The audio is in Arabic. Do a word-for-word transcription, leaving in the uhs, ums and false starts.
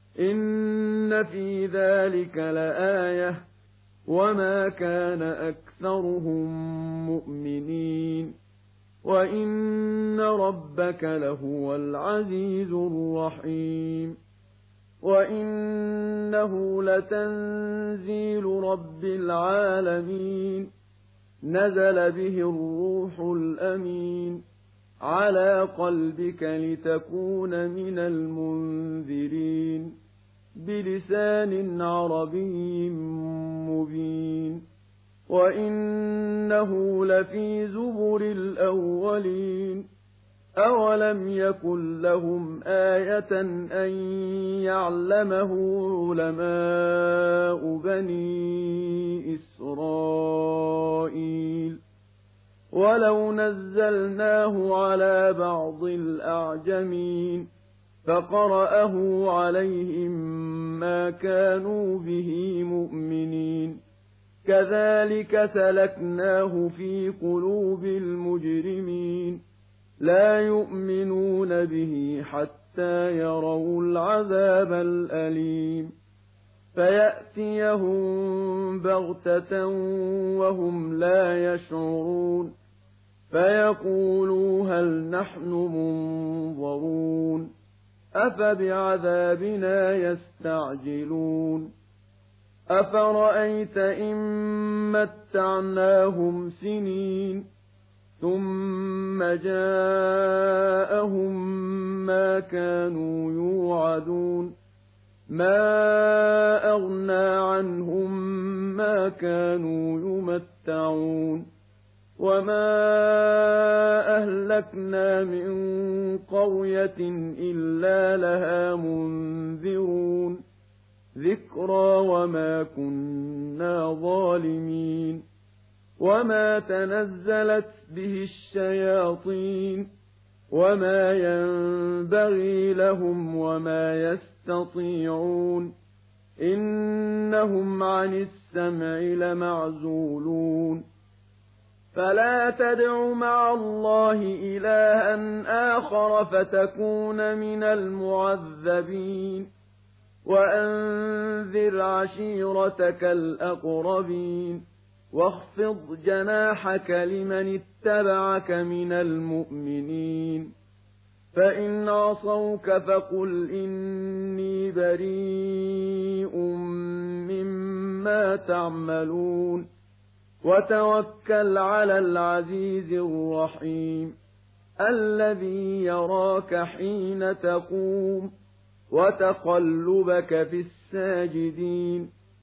إن في ذلك لآية وما كان أكثرهم مؤمنين وإن ربك لهو العزيز الرحيم وإنه لتنزيل رب العالمين نزل به الروح الأمين على قلبك لتكون من المنذرين بلسان عربي مبين وإنه لفي زبر الأولين أولم يكن لهم آية أن يعلمه علماء بني إسرائيل ولو نزلناه على بعض الأعجمين فقرأه عليهم ما كانوا به مؤمنين كذلك سلكناه في قلوب المجرمين لا يؤمنون به حتى يروا العذاب الأليم فيأتيهم بغتة وهم لا يشعرون فيقولوا هل نحن منظرون أفبعذابنا يستعجلون أفرأيت إن متعناهم سنين ثم جاءهم ما كانوا يوعدون ما أغنى عنهم ما كانوا يمتعون وما أهلكنا من قرية إلا لها منذرون ذكرى وما كنا ظالمين وما تنزلت به الشياطين وما ينبغي لهم وما يستطيعون إنهم عن السمع لمعزولون فلا تدع مع الله إلها آخر فتكون من المعذبين وأنذر عشيرتك الأقربين واخفض جناحك لمن اتبعك من المؤمنين فإن عصوك فقل إني بريء مما تعملون وتوكل على العزيز الرحيم الذي يراك حين تقوم وتقلبك في الساجدين